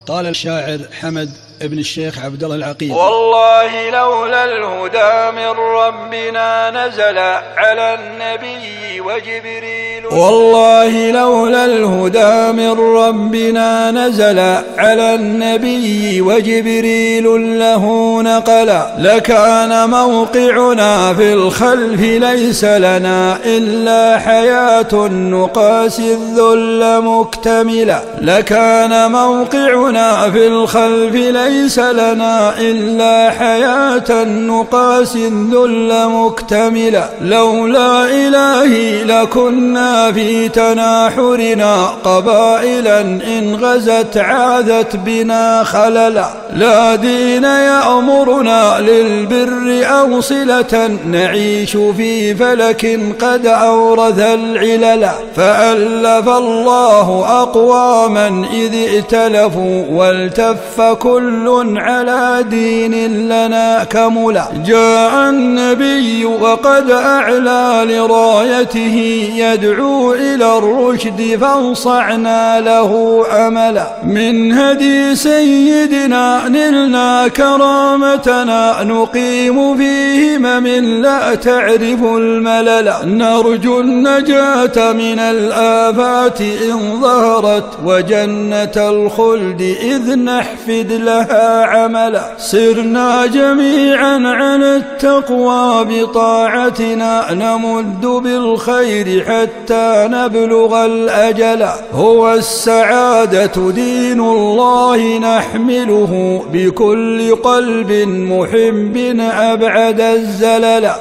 قال الشاعر حمد ابن الشيخ عبد الله العقيل: والله لولا الهدى من ربنا نزل على النبي وجبريل، والله لولا الهدى من ربنا نزل على النبي وجبريل له نقل، لكان موقعنا في الخلف ليس لنا إلا حياة نقاسي الذل مكتملا، لكان موقعنا في الخلف ليس لنا إلا حياة نقاسي الذل مكتملا، لولا إلهي لكنا في تناحرنا قبائلا إن غزت عاذت بنا خللا، لا دين يأمرنا للبر أو صلة نعيش في فلك قد أورث العلل، فألف الله أقواما إذ ائتلفوا والتف كل على دين لنا كملا، جاء النبي وقد أعلى لرايته يدعو إلى الرشد فانصعنا له أملا، من هدي سيدنا نلنا كرامتنا نقيم في همم لا تعرف الملل، نرجو النجاة من الآفات إن ظهرت وجنة الخلد إذ نحفد لها عملا، سرنا جميعا عن التقوى بطاعتنا نمد بالخير حتى نبلغ الأجل، هو السعادة دين الله نحمله بكل قلب محب أبعد الزلل،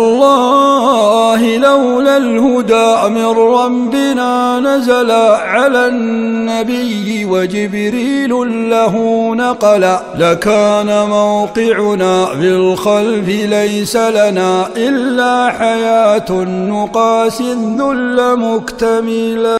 والله لولا الهدى من ربنا نزل على النبي وجبريل له نقل، لكان موقعنا في الخلف ليس لنا إلا حياة نقاسي الذل مكتملا.